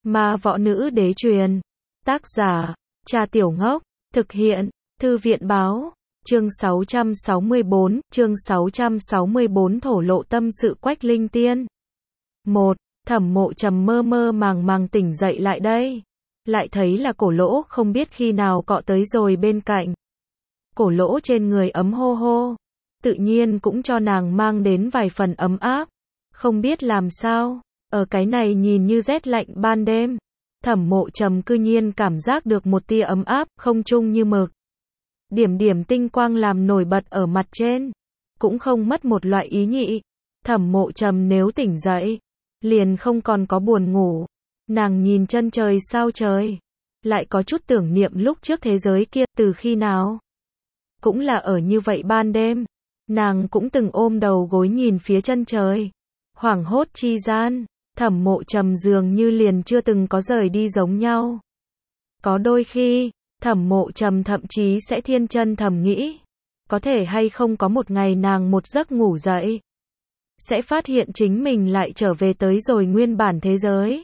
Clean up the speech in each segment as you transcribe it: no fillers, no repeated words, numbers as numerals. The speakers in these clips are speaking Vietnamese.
Ma võ nữ đế truyền. Tác giả, Trà Tiểu Ngốc. Thực hiện, Thư viện báo. Chương 664 thổ lộ tâm sự Quách Linh Tiên. 1. Thẩm Mộ Trầm mơ mơ màng màng tỉnh dậy lại đây. Lại thấy là Cổ Lỗ không biết khi nào cọ tới rồi bên cạnh. Cổ Lỗ trên người ấm hô hô. Tự nhiên cũng cho nàng mang đến vài phần ấm áp. Không biết làm sao, ở cái này nhìn như rét lạnh ban đêm. Thẩm Mộ Trầm cư nhiên cảm giác được một tia ấm áp, không trung như mực. Điểm điểm tinh quang làm nổi bật ở mặt trên. Cũng không mất một loại ý nhị. Thẩm Mộ Trầm nếu tỉnh dậy, liền không còn có buồn ngủ. Nàng nhìn chân trời sao trời. Lại có chút tưởng niệm lúc trước thế giới kia, từ khi nào. Cũng là ở như vậy ban đêm. Nàng cũng từng ôm đầu gối nhìn phía chân trời. Hoảng hốt chi gian, Thẩm Mộ Trầm dường như liền chưa từng có rời đi giống nhau. Có đôi khi, Thẩm Mộ Trầm thậm chí sẽ thiên chân thầm nghĩ. Có thể hay không có một ngày nàng một giấc ngủ dậy. Sẽ phát hiện chính mình lại trở về tới rồi nguyên bản thế giới.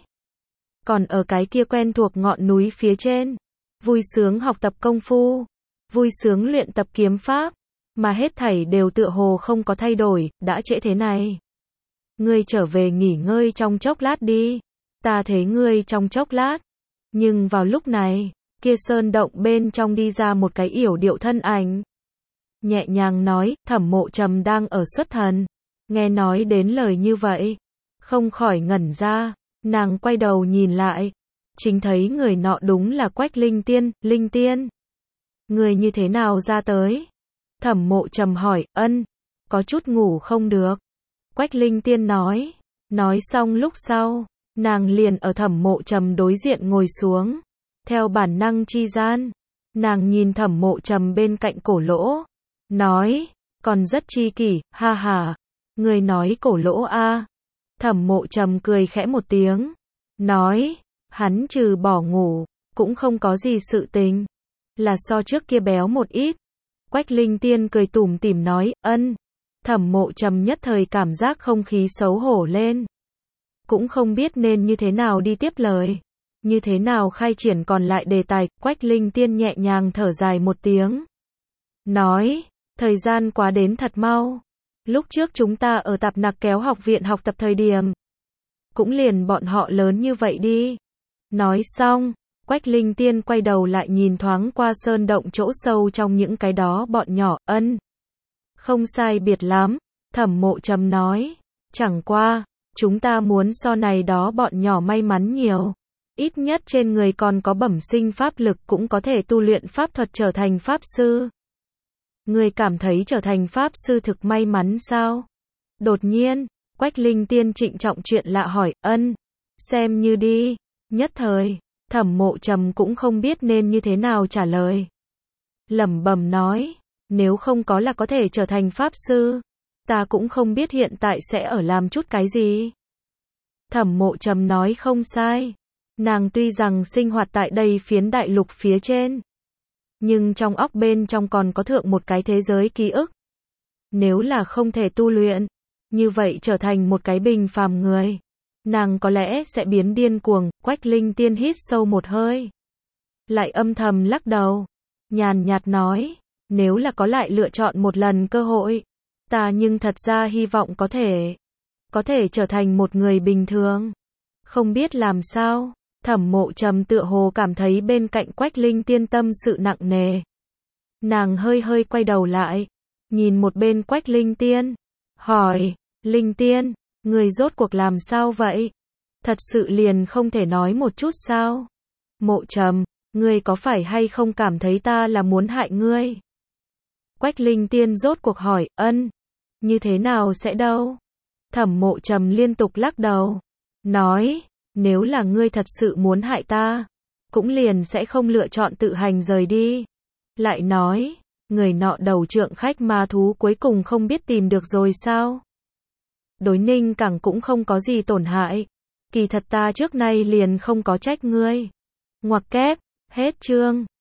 Còn ở cái kia quen thuộc ngọn núi phía trên. Vui sướng học tập công phu. Vui sướng luyện tập kiếm pháp. Mà hết thảy đều tựa hồ không có thay đổi, đã trễ thế này. Ngươi trở về nghỉ ngơi trong chốc lát đi. Ta thấy ngươi trong chốc lát. Nhưng vào lúc này, kia sơn động bên trong đi ra một cái yểu điệu thân ảnh. Nhẹ nhàng nói, Thẩm Mộ Trầm đang ở xuất thần. Nghe nói đến lời như vậy, không khỏi ngẩn ra. Nàng quay đầu nhìn lại. Chính thấy người nọ đúng là Quách Linh Tiên. Linh Tiên, người như thế nào ra tới? Thẩm Mộ Trầm hỏi, ân, có chút ngủ không được. Quách Linh Tiên nói. Nói xong lúc sau, nàng liền ở Thẩm Mộ Trầm đối diện ngồi xuống. Theo bản năng chi gian, nàng nhìn Thẩm Mộ Trầm bên cạnh Cổ Lỗ. Nói, còn rất chi kỷ, ha ha. Người nói Cổ Lỗ a? Thẩm Mộ Trầm cười khẽ một tiếng. Nói, hắn trừ bỏ ngủ, cũng không có gì sự tình. Là so trước kia béo một ít. Quách Linh Tiên cười tủm tỉm nói, ân. Thẩm Mộ Trầm nhất thời cảm giác không khí xấu hổ lên. Cũng không biết nên như thế nào đi tiếp lời. Như thế nào khai triển còn lại đề tài. Quách Linh Tiên nhẹ nhàng thở dài một tiếng. Nói, thời gian quá đến thật mau. Lúc trước chúng ta ở Tạp Nặc Kéo học viện học tập thời điểm. Cũng liền bọn họ lớn như vậy đi. Nói xong, Quách Linh Tiên quay đầu lại nhìn thoáng qua sơn động chỗ sâu trong những cái đó bọn nhỏ, ân. Không sai biệt lắm, Thẩm Mộ Trầm nói. Chẳng qua, chúng ta muốn so này đó bọn nhỏ may mắn nhiều. Ít nhất trên người còn có bẩm sinh pháp lực cũng có thể tu luyện pháp thuật trở thành pháp sư. Người cảm thấy trở thành pháp sư thực may mắn sao? Đột nhiên, Quách Linh Tiên trịnh trọng chuyện lạ hỏi, ân. Xem như đi. Nhất thời, Thẩm Mộ Trầm cũng không biết nên như thế nào trả lời. Lẩm bẩm nói, nếu không có là có thể trở thành pháp sư, ta cũng không biết hiện tại sẽ ở làm chút cái gì. Thẩm Mộ Trầm nói không sai. Nàng tuy rằng sinh hoạt tại đây phiến đại lục phía trên, nhưng trong óc bên trong còn có thượng một cái thế giới ký ức. Nếu là không thể tu luyện, như vậy trở thành một cái bình phàm người, nàng có lẽ sẽ biến điên cuồng. Quách Linh Tiên hít sâu một hơi, lại âm thầm lắc đầu, nhàn nhạt nói, nếu là có lại lựa chọn một lần cơ hội, ta nhưng thật ra hy vọng có thể trở thành một người bình thường. Không biết làm sao, Thẩm Mộ Trầm tựa hồ cảm thấy bên cạnh Quách Linh Tiên tâm sự nặng nề. Nàng hơi hơi quay đầu lại, nhìn một bên Quách Linh Tiên, hỏi, Linh Tiên, người rốt cuộc làm sao vậy? Thật sự liền không thể nói một chút sao? Mộ Trầm, ngươi có phải hay không cảm thấy ta là muốn hại ngươi? Quách Linh Tiên rốt cuộc hỏi, ân, như thế nào sẽ đâu? Thẩm Mộ Trầm liên tục lắc đầu, nói, nếu là ngươi thật sự muốn hại ta, cũng liền sẽ không lựa chọn tự hành rời đi. Lại nói, người nọ đầu trượng khách ma thú cuối cùng không biết tìm được rồi sao? Đối Ninh Cảng cũng không có gì tổn hại. Kỳ thật ta trước nay liền không có trách ngươi. Ngoặc kép, hết chương.